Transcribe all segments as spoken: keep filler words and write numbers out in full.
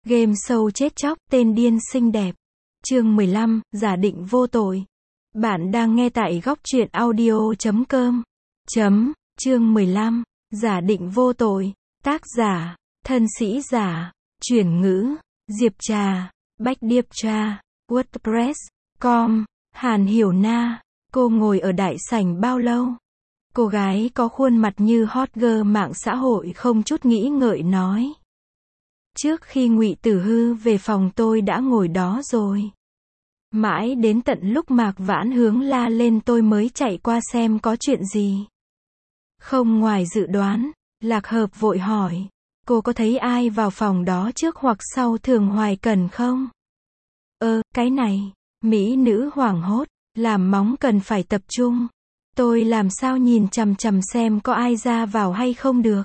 Game show chết chóc, tên điên xinh đẹp. Chương mười lăm, giả định vô tội. Bạn đang nghe tại góc truyện audio chấm com. Chấm, chương mười lăm, giả định vô tội. Tác giả, thân sĩ giả. Chuyển ngữ, Diệp Trà, Bách Điệp Trà, WordPress, com, Hàn Hiểu Na. Cô ngồi ở đại sảnh bao lâu? Cô gái có khuôn mặt như hot girl mạng xã hội không chút nghĩ ngợi nói. Trước khi Ngụy Tử Hư về phòng tôi đã ngồi đó rồi. Mãi đến tận lúc Mạc Vãn Hướng la lên tôi mới chạy qua xem có chuyện gì. Không ngoài dự đoán, Lạc Hợp vội hỏi, cô có thấy ai vào phòng đó trước hoặc sau Thường Hoài Cần không? Ơ, cái này, mỹ nữ hoảng hốt, làm móng cần phải tập trung. Tôi làm sao nhìn chằm chằm xem có ai ra vào hay không được.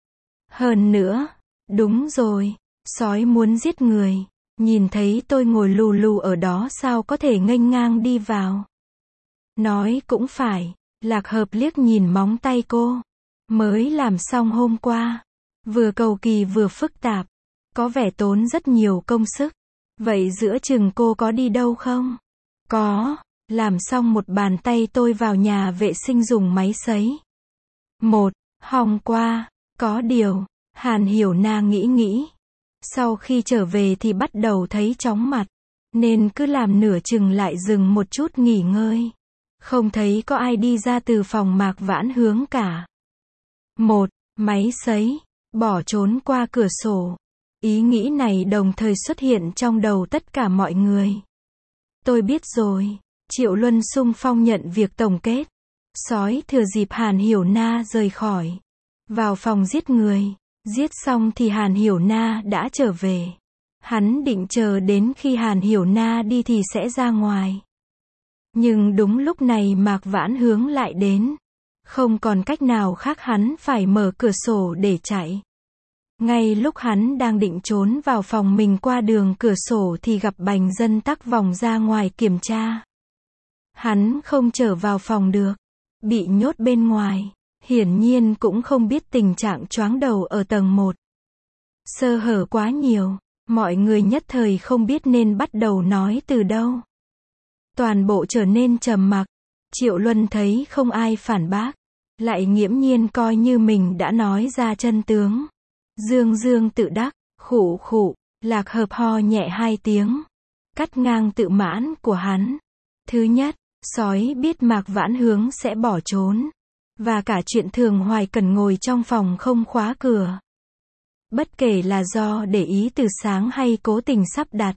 Hơn nữa, đúng rồi, sói muốn giết người, nhìn thấy tôi ngồi lù lù ở đó sao có thể nghênh ngang đi vào. Nói cũng phải, Lạc Hợp liếc nhìn móng tay cô, mới làm xong hôm qua, vừa cầu kỳ vừa phức tạp, có vẻ tốn rất nhiều công sức. Vậy giữa chừng cô có đi đâu không? Có, làm xong một bàn tay tôi vào nhà vệ sinh dùng máy sấy. Một, hôm qua, có điều, Hàn Hiểu Na nghĩ nghĩ. Sau khi trở về thì bắt đầu thấy chóng mặt, nên cứ làm nửa chừng lại dừng một chút nghỉ ngơi. Không thấy có ai đi ra từ phòng Mạc Vãn Hướng cả. Một, máy sấy, bỏ trốn qua cửa sổ. Ý nghĩ này đồng thời xuất hiện trong đầu tất cả mọi người. Tôi biết rồi, Triệu Luân xung phong nhận việc tổng kết. Sói thừa dịp Hàn Hiểu Na rời khỏi, vào phòng giết người. Giết xong thì Hàn Hiểu Na đã trở về. Hắn định chờ đến khi Hàn Hiểu Na đi thì sẽ ra ngoài. Nhưng đúng lúc này Mạc Vãn Hướng lại đến. Không còn cách nào khác hắn phải mở cửa sổ để chạy. Ngay lúc hắn đang định trốn vào phòng mình qua đường cửa sổ thì gặp Bành Dân Tắc vòng ra ngoài kiểm tra. Hắn không trở vào phòng được, bị nhốt bên ngoài. Hiển nhiên cũng không biết tình trạng choáng đầu ở tầng một. Sơ hở quá nhiều, mọi người nhất thời không biết nên bắt đầu nói từ đâu. Toàn bộ trở nên trầm mặc. Triệu Luân thấy không ai phản bác, lại nghiễm nhiên coi như mình đã nói ra chân tướng. Dương dương tự đắc, khụ khụ, Lạc Hợp ho nhẹ hai tiếng, cắt ngang tự mãn của hắn. Thứ nhất, sói biết Mạc Vãn Hướng sẽ bỏ trốn. Và cả chuyện Thường Hoài Cần ngồi trong phòng không khóa cửa. Bất kể là do để ý từ sáng hay cố tình sắp đặt,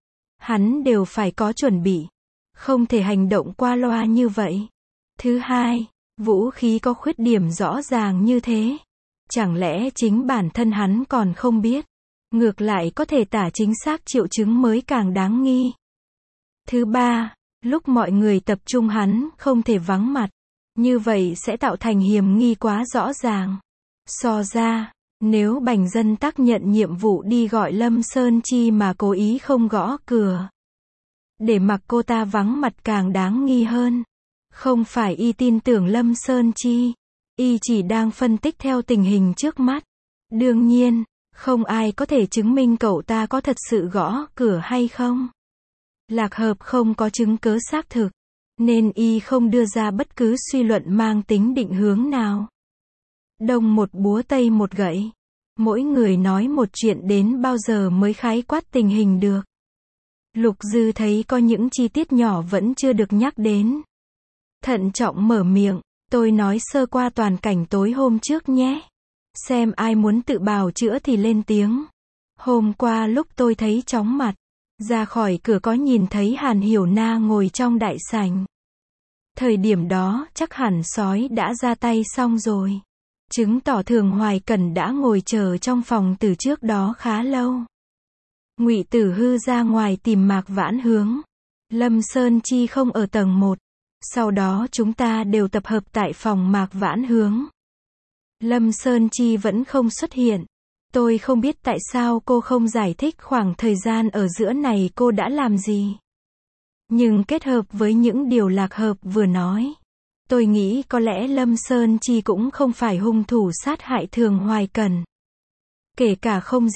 hắn đều phải có chuẩn bị. Không thể hành động qua loa như vậy. Thứ hai, vũ khí có khuyết điểm rõ ràng như thế. Chẳng lẽ chính bản thân hắn còn không biết. Ngược lại có thể tả chính xác triệu chứng mới càng đáng nghi. Thứ ba, lúc mọi người tập trung hắn không thể vắng mặt. Như vậy sẽ tạo thành hiểm nghi quá rõ ràng. So ra, nếu Bành Dân Tắc nhận nhiệm vụ đi gọi Lâm Sơn Chi mà cố ý không gõ cửa, để mặc cô ta vắng mặt càng đáng nghi hơn. Không phải y tin tưởng Lâm Sơn Chi, y chỉ đang phân tích theo tình hình trước mắt. Đương nhiên, không ai có thể chứng minh cậu ta có thật sự gõ cửa hay không. Lạc Hợp không có chứng cớ xác thực, nên y không đưa ra bất cứ suy luận mang tính định hướng nào. Đông một búa tây một gậy. Mỗi người nói một chuyện đến bao giờ mới khái quát tình hình được. Lục Dư thấy có những chi tiết nhỏ vẫn chưa được nhắc đến. Thận trọng mở miệng, tôi nói sơ qua toàn cảnh tối hôm trước nhé. Xem ai muốn tự bào chữa thì lên tiếng. Hôm qua lúc tôi thấy chóng mặt, ra khỏi cửa có nhìn thấy Hàn Hiểu Na ngồi trong đại sảnh. Thời điểm đó chắc hẳn sói đã ra tay xong rồi. Chứng tỏ Thường Hoài Cần đã ngồi chờ trong phòng từ trước đó khá lâu. Ngụy Tử Hư ra ngoài tìm Mạc Vãn Hướng. Lâm Sơn Chi không ở tầng một. Sau đó chúng ta đều tập hợp tại phòng Mạc Vãn Hướng. Lâm Sơn Chi vẫn không xuất hiện. Tôi không biết tại sao cô không giải thích khoảng thời gian ở giữa này cô đã làm gì. Nhưng kết hợp với những điều Lạc Hợp vừa nói, tôi nghĩ có lẽ Lâm Sơn Chi cũng không phải hung thủ sát hại Thường Hoài Cần. Kể cả không giết,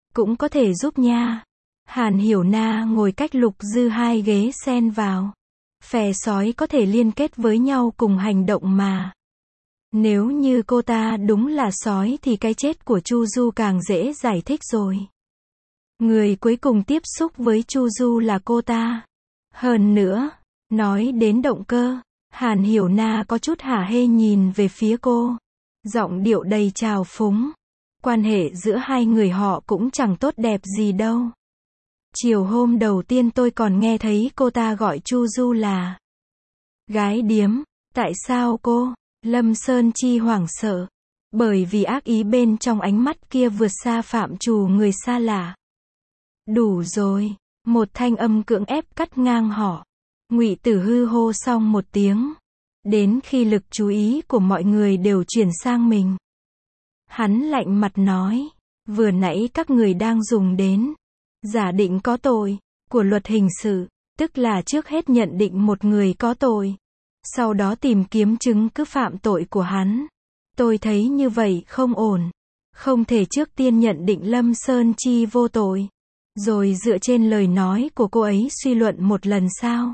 Cũng có thể giúp nha. Hàn Hiểu Na ngồi cách Lục Dư hai ghế xen vào. Phè sói có thể liên kết với nhau cùng hành động mà. Nếu như cô ta đúng là sói thì cái chết của Chu Du càng dễ giải thích rồi. Người cuối cùng tiếp xúc với Chu Du là cô ta. Hơn nữa, nói đến động cơ, Hàn Hiểu Na có chút hả hê nhìn về phía cô. Giọng điệu đầy trào phúng. Quan hệ giữa hai người họ cũng chẳng tốt đẹp gì đâu. Chiều hôm đầu tiên tôi còn nghe thấy cô ta gọi Chu Du là gái điếm. Tại sao cô? Lâm Sơn Chi hoảng sợ. Bởi vì ác ý bên trong ánh mắt kia vượt xa phạm trù người xa lạ. Đủ rồi. Một thanh âm cưỡng ép cắt ngang họ. Ngụy Tử Hư hô xong một tiếng. Đến khi lực chú ý của mọi người đều chuyển sang mình. Hắn lạnh mặt nói. Vừa nãy các người đang dùng đến giả định có tội của luật hình sự, tức là trước hết nhận định một người có tội, sau đó tìm kiếm chứng cứ phạm tội của hắn. Tôi thấy như vậy không ổn. Không thể trước tiên nhận định Lâm Sơn Chi vô tội, rồi dựa trên lời nói của cô ấy suy luận một lần sao?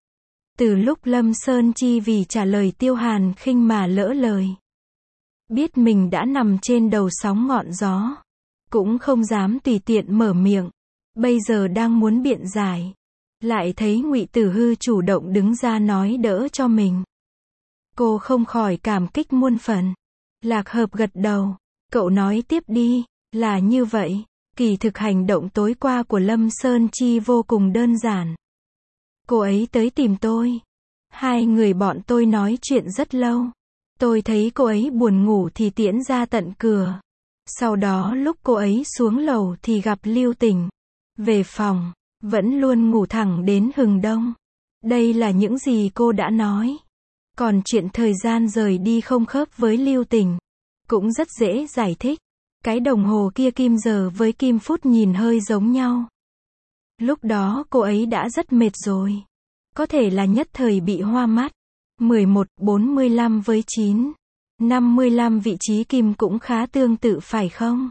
Từ lúc Lâm Sơn Chi vì trả lời Tiêu Hàn Khinh mà lỡ lời, biết mình đã nằm trên đầu sóng ngọn gió, cũng không dám tùy tiện mở miệng. Bây giờ đang muốn biện giải, lại thấy Ngụy Tử Hư chủ động đứng ra nói đỡ cho mình. Cô không khỏi cảm kích muôn phần. Lạc Hợp gật đầu. Cậu nói tiếp đi. Là như vậy. Kỳ thực hành động tối qua của Lâm Sơn Chi vô cùng đơn giản. Cô ấy tới tìm tôi. Hai người bọn tôi nói chuyện rất lâu. Tôi thấy cô ấy buồn ngủ thì tiễn ra tận cửa. Sau đó lúc cô ấy xuống lầu thì gặp Lưu Tình. Về phòng, vẫn luôn ngủ thẳng đến hừng đông. Đây là những gì cô đã nói. Còn chuyện thời gian rời đi không khớp với Lưu Tình, cũng rất dễ giải thích. Cái đồng hồ kia kim giờ với kim phút nhìn hơi giống nhau. Lúc đó cô ấy đã rất mệt rồi. Có thể là nhất thời bị hoa mắt. mười một bốn mươi lăm với chín năm mươi lăm vị trí kim cũng khá tương tự phải không?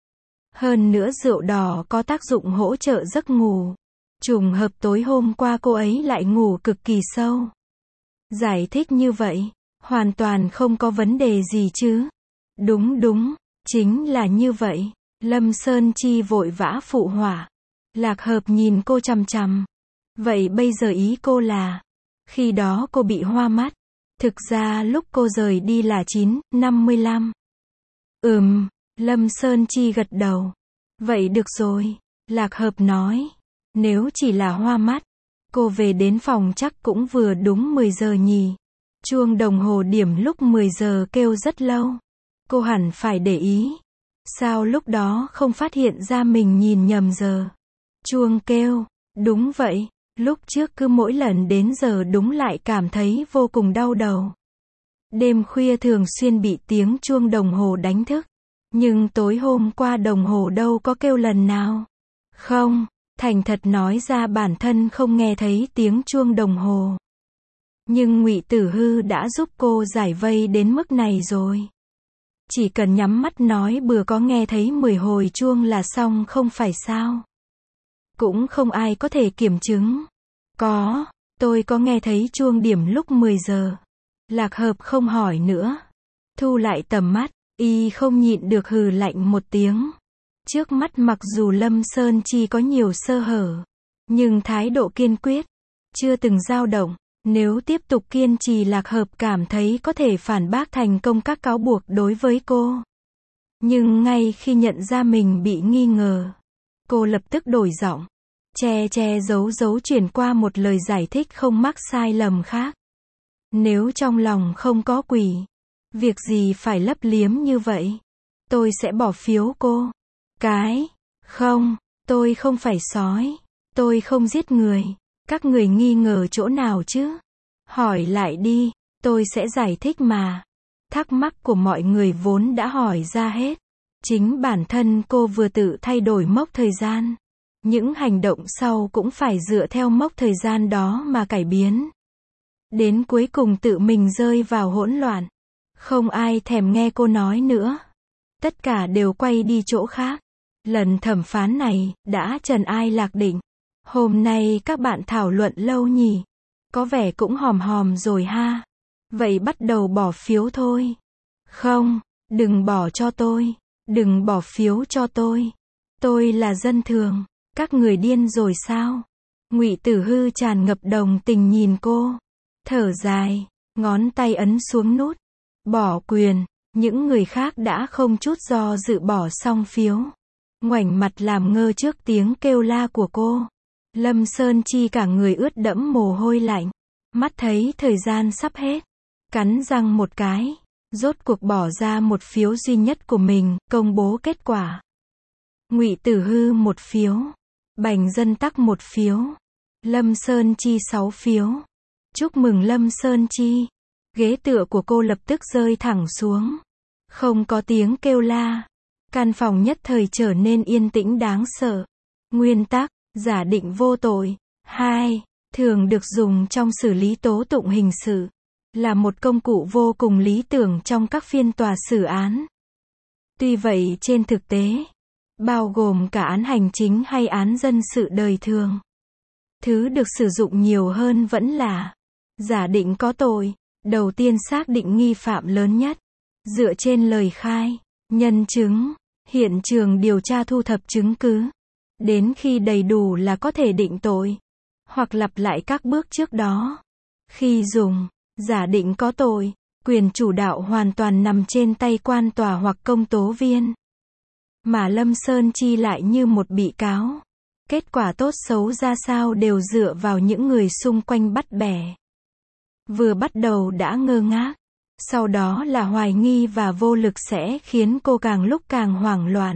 Hơn nữa rượu đỏ có tác dụng hỗ trợ giấc ngủ. Trùng hợp tối hôm qua cô ấy lại ngủ cực kỳ sâu. Giải thích như vậy, hoàn toàn không có vấn đề gì chứ. Đúng đúng, chính là như vậy. Lâm Sơn Chi vội vã phụ họa. Lạc Hợp nhìn cô chằm chằm. Vậy bây giờ ý cô là, khi đó cô bị hoa mắt. Thực ra lúc cô rời đi là chín năm mươi lăm. Ừm, Lâm Sơn Chi gật đầu. Vậy được rồi, Lạc Hợp nói. Nếu chỉ là hoa mắt, cô về đến phòng chắc cũng vừa đúng mười giờ nhỉ. Chuông đồng hồ điểm lúc mười giờ kêu rất lâu. Cô hẳn phải để ý. Sao lúc đó không phát hiện ra mình nhìn nhầm giờ? Chuông kêu. Đúng vậy, lúc trước cứ mỗi lần đến giờ đúng lại cảm thấy vô cùng đau đầu. Đêm khuya thường xuyên bị tiếng chuông đồng hồ đánh thức. Nhưng tối hôm qua đồng hồ đâu có kêu lần nào. Không, thành thật nói ra bản thân không nghe thấy tiếng chuông đồng hồ. Nhưng Ngụy Tử Hư đã giúp cô giải vây đến mức này rồi. Chỉ cần nhắm mắt nói bừa có nghe thấy mười hồi chuông là xong không phải sao? Cũng không ai có thể kiểm chứng. Có, tôi có nghe thấy chuông điểm lúc mười giờ. Lạc Hợp không hỏi nữa. Thu lại tầm mắt, y không nhịn được hừ lạnh một tiếng. Trước mắt mặc dù Lâm Sơn Chi có nhiều sơ hở, nhưng thái độ kiên quyết, chưa từng dao động. Nếu tiếp tục kiên trì Lạc Hợp cảm thấy có thể phản bác thành công các cáo buộc đối với cô. Nhưng ngay khi nhận ra mình bị nghi ngờ, cô lập tức đổi giọng. Che che giấu giấu chuyển qua một lời giải thích không mắc sai lầm khác. Nếu trong lòng không có quỷ, việc gì phải lấp liếm như vậy? Tôi sẽ bỏ phiếu cô. Cái, không, tôi không phải sói. Tôi không giết người. Các người nghi ngờ chỗ nào chứ? Hỏi lại đi, tôi sẽ giải thích mà. Thắc mắc của mọi người vốn đã hỏi ra hết. Chính bản thân cô vừa tự thay đổi mốc thời gian. Những hành động sau cũng phải dựa theo mốc thời gian đó mà cải biến. Đến cuối cùng tự mình rơi vào hỗn loạn. Không ai thèm nghe cô nói nữa. Tất cả đều quay đi chỗ khác. Lần thẩm phán này, đã trần ai lạc định. Hôm nay các bạn thảo luận lâu nhỉ? Có vẻ cũng hòm hòm rồi ha. Vậy bắt đầu bỏ phiếu thôi. Không, đừng bỏ cho tôi. Đừng bỏ phiếu cho tôi. Tôi là dân thường. Các người điên rồi sao? Ngụy Tử Hư tràn ngập đồng tình nhìn cô. Thở dài, ngón tay ấn xuống nút. Bỏ quyền. Những người khác đã không chút do dự bỏ xong phiếu. Ngoảnh mặt làm ngơ trước tiếng kêu la của cô. Lâm Sơn Chi cả người ướt đẫm mồ hôi lạnh. Mắt thấy thời gian sắp hết. Cắn răng một cái. Rốt cuộc bỏ ra một phiếu duy nhất của mình, công bố kết quả. Ngụy Tử Hư một phiếu. Bành Dân Tắc một phiếu. Lâm Sơn Chi sáu phiếu. Chúc mừng Lâm Sơn Chi. Ghế tựa của cô lập tức rơi thẳng xuống. Không có tiếng kêu la. Căn phòng nhất thời trở nên yên tĩnh đáng sợ. Nguyên tắc, giả định vô tội. hai. Thường được dùng trong xử lý tố tụng hình sự. Là một công cụ vô cùng lý tưởng trong các phiên tòa xử án. Tuy vậy trên thực tế, bao gồm cả án hành chính hay án dân sự đời thường, thứ được sử dụng nhiều hơn vẫn là giả định có tội. Đầu tiên xác định nghi phạm lớn nhất. Dựa trên lời khai, nhân chứng, hiện trường điều tra thu thập chứng cứ. Đến khi đầy đủ là có thể định tội. Hoặc lặp lại các bước trước đó. Khi dùng giả định có tội, quyền chủ đạo hoàn toàn nằm trên tay quan tòa hoặc công tố viên. Mà Lâm Sơn Chi lại như một bị cáo. Kết quả tốt xấu ra sao đều dựa vào những người xung quanh bắt bẻ. Vừa bắt đầu đã ngơ ngác. Sau đó là hoài nghi và vô lực sẽ khiến cô càng lúc càng hoảng loạn.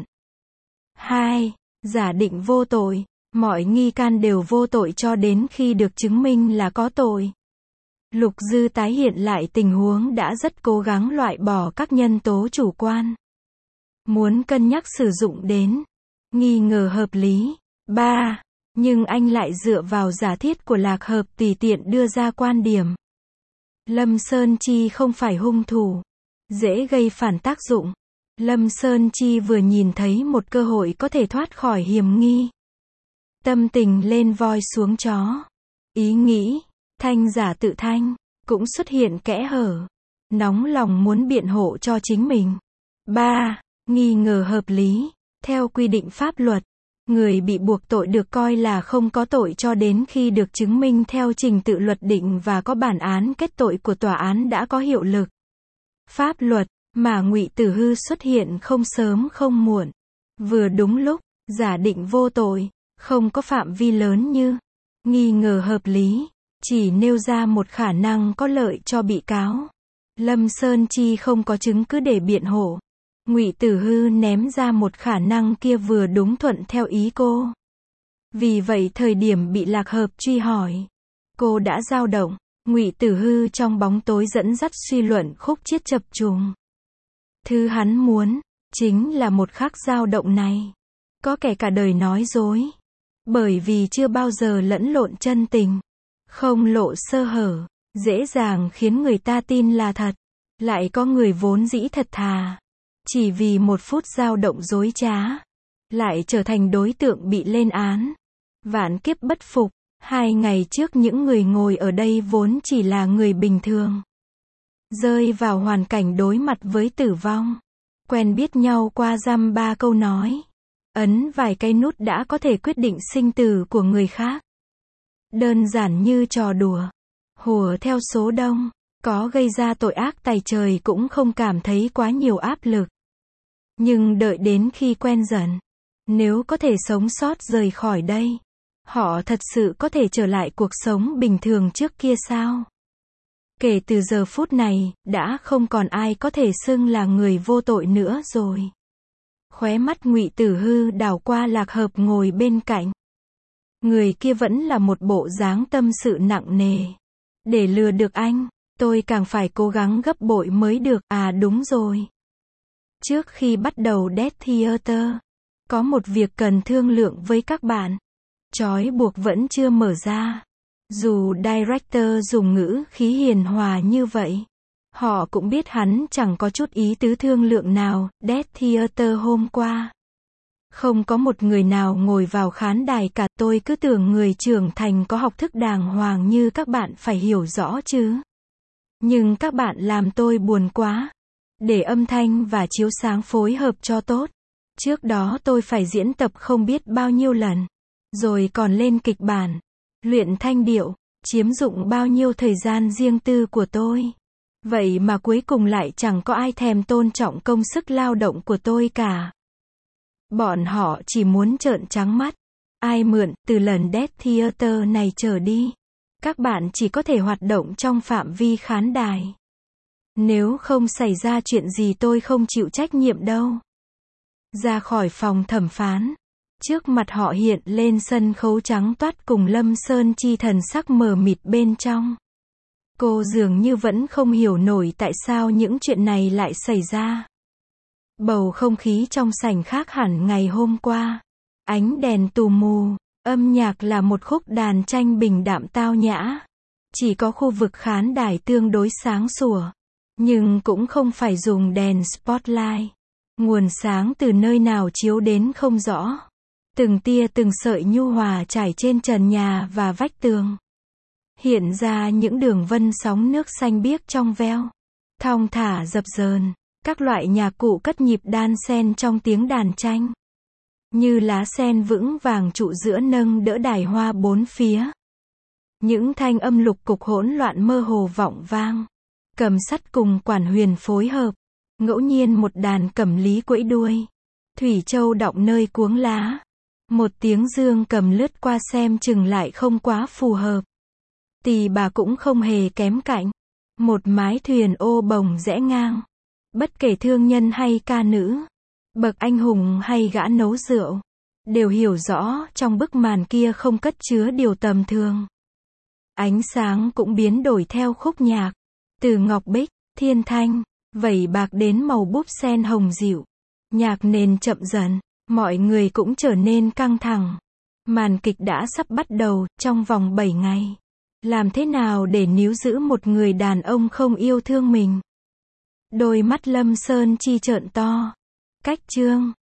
hai. Giả định vô tội. Mọi nghi can đều vô tội cho đến khi được chứng minh là có tội. Lục Dư tái hiện lại tình huống đã rất cố gắng loại bỏ các nhân tố chủ quan. Muốn cân nhắc sử dụng đến nghi ngờ hợp lý. ba. Nhưng anh lại dựa vào giả thiết của Lạc Hợp tùy tiện đưa ra quan điểm. Lâm Sơn Chi không phải hung thủ. Dễ gây phản tác dụng. Lâm Sơn Chi vừa nhìn thấy một cơ hội có thể thoát khỏi hiểm nghi. Tâm tình lên voi xuống chó. Ý nghĩ, thanh giả tự thanh, cũng xuất hiện kẽ hở. Nóng lòng muốn biện hộ cho chính mình. ba. Nghi ngờ hợp lý. Theo quy định pháp luật, người bị buộc tội được coi là không có tội cho đến khi được chứng minh theo trình tự luật định và có bản án kết tội của tòa án đã có hiệu lực. Pháp luật mà Ngụy Tử Hư xuất hiện không sớm không muộn. Vừa đúng lúc, giả định vô tội, không có phạm vi lớn như nghi ngờ hợp lý, chỉ nêu ra một khả năng có lợi cho bị cáo. Lâm Sơn Chi không có chứng cứ để biện hộ. Ngụy Tử Hư ném ra một khả năng kia vừa đúng thuận theo ý cô. Vì vậy thời điểm bị Lạc Hợp truy hỏi, cô đã dao động. Ngụy Tử Hư trong bóng tối dẫn dắt suy luận khúc chiết chập trùng. Thứ hắn muốn, chính là một khắc dao động này. Có kẻ cả đời nói dối. Bởi vì chưa bao giờ lẫn lộn chân tình. Không lộ sơ hở. Dễ dàng khiến người ta tin là thật. Lại có người vốn dĩ thật thà. Chỉ vì một phút dao động dối trá. Lại trở thành đối tượng bị lên án. Vạn kiếp bất phục. Hai ngày trước những người ngồi ở đây vốn chỉ là người bình thường. Rơi vào hoàn cảnh đối mặt với tử vong. Quen biết nhau qua dăm ba câu nói. Ấn vài cây nút đã có thể quyết định sinh tử của người khác. Đơn giản như trò đùa. Hùa theo số đông. Có gây ra tội ác tày trời cũng không cảm thấy quá nhiều áp lực. Nhưng đợi đến khi quen dần. Nếu có thể sống sót rời khỏi đây. Họ thật sự có thể trở lại cuộc sống bình thường trước kia sao? Kể từ giờ phút này, đã không còn ai có thể xưng là người vô tội nữa rồi. Khóe mắt Ngụy Tử Hư đảo qua Lạc Hợp ngồi bên cạnh. Người kia vẫn là một bộ dáng tâm sự nặng nề. Để lừa được anh, tôi càng phải cố gắng gấp bội mới được. À đúng rồi. Trước khi bắt đầu Death Theater, có một việc cần thương lượng với các bạn. Trói buộc vẫn chưa mở ra. Dù director dùng ngữ khí hiền hòa như vậy, họ cũng biết hắn chẳng có chút ý tứ thương lượng nào. Death Theater hôm qua Không có một người nào ngồi vào khán đài cả, tôi cứ tưởng người trưởng thành có học thức đàng hoàng như các bạn phải hiểu rõ chứ. Nhưng các bạn làm tôi buồn quá. Để âm thanh và chiếu sáng phối hợp cho tốt. Trước đó tôi phải diễn tập không biết bao nhiêu lần. Rồi còn lên kịch bản, luyện thanh điệu, chiếm dụng bao nhiêu thời gian riêng tư của tôi. Vậy mà cuối cùng lại chẳng có ai thèm tôn trọng công sức lao động của tôi cả. Bọn họ chỉ muốn trợn trắng mắt. Ai mượn, từ lần Death Theater này trở đi, các bạn chỉ có thể hoạt động trong phạm vi khán đài. Nếu không xảy ra chuyện gì tôi không chịu trách nhiệm đâu. Ra khỏi phòng thẩm phán. Trước mặt họ hiện lên sân khấu trắng toát cùng Lâm Sơn Chi thần sắc mờ mịt bên trong. Cô dường như vẫn không hiểu nổi tại sao những chuyện này lại xảy ra. Bầu không khí trong sảnh khác hẳn ngày hôm qua. Ánh đèn tù mù, âm nhạc là một khúc đàn tranh bình đạm tao nhã. Chỉ có khu vực khán đài tương đối sáng sủa. Nhưng cũng không phải dùng đèn spotlight. Nguồn sáng từ nơi nào chiếu đến không rõ. Từng tia từng sợi nhu hòa trải trên trần nhà và vách tường. Hiện ra những đường vân sóng nước xanh biếc trong veo. Thong thả dập dờn. Các loại nhạc cụ cất nhịp đan xen trong tiếng đàn tranh. Như lá sen vững vàng trụ giữa nâng đỡ đài hoa bốn phía. Những thanh âm lục cục hỗn loạn mơ hồ vọng vang. Cầm sắt cùng quản huyền phối hợp. Ngẫu nhiên một đàn cẩm lý quẫy đuôi. Thủy châu đọng nơi cuống lá. Một tiếng dương cầm lướt qua xem chừng lại không quá phù hợp. Tỳ bà cũng không hề kém cạnh. Một mái thuyền ô bồng rẽ ngang. Bất kể thương nhân hay ca nữ, bậc anh hùng hay gã nấu rượu, đều hiểu rõ trong bức màn kia không cất chứa điều tầm thường. Ánh sáng cũng biến đổi theo khúc nhạc. Từ ngọc bích, thiên thanh, vẩy bạc đến màu búp sen hồng dịu. Nhạc nền chậm dần, mọi người cũng trở nên căng thẳng. Màn kịch đã sắp bắt đầu, trong vòng bảy ngày. Làm thế nào để níu giữ một người đàn ông không yêu thương mình? Đôi mắt Lâm Sơn Chi trợn to. Cách chương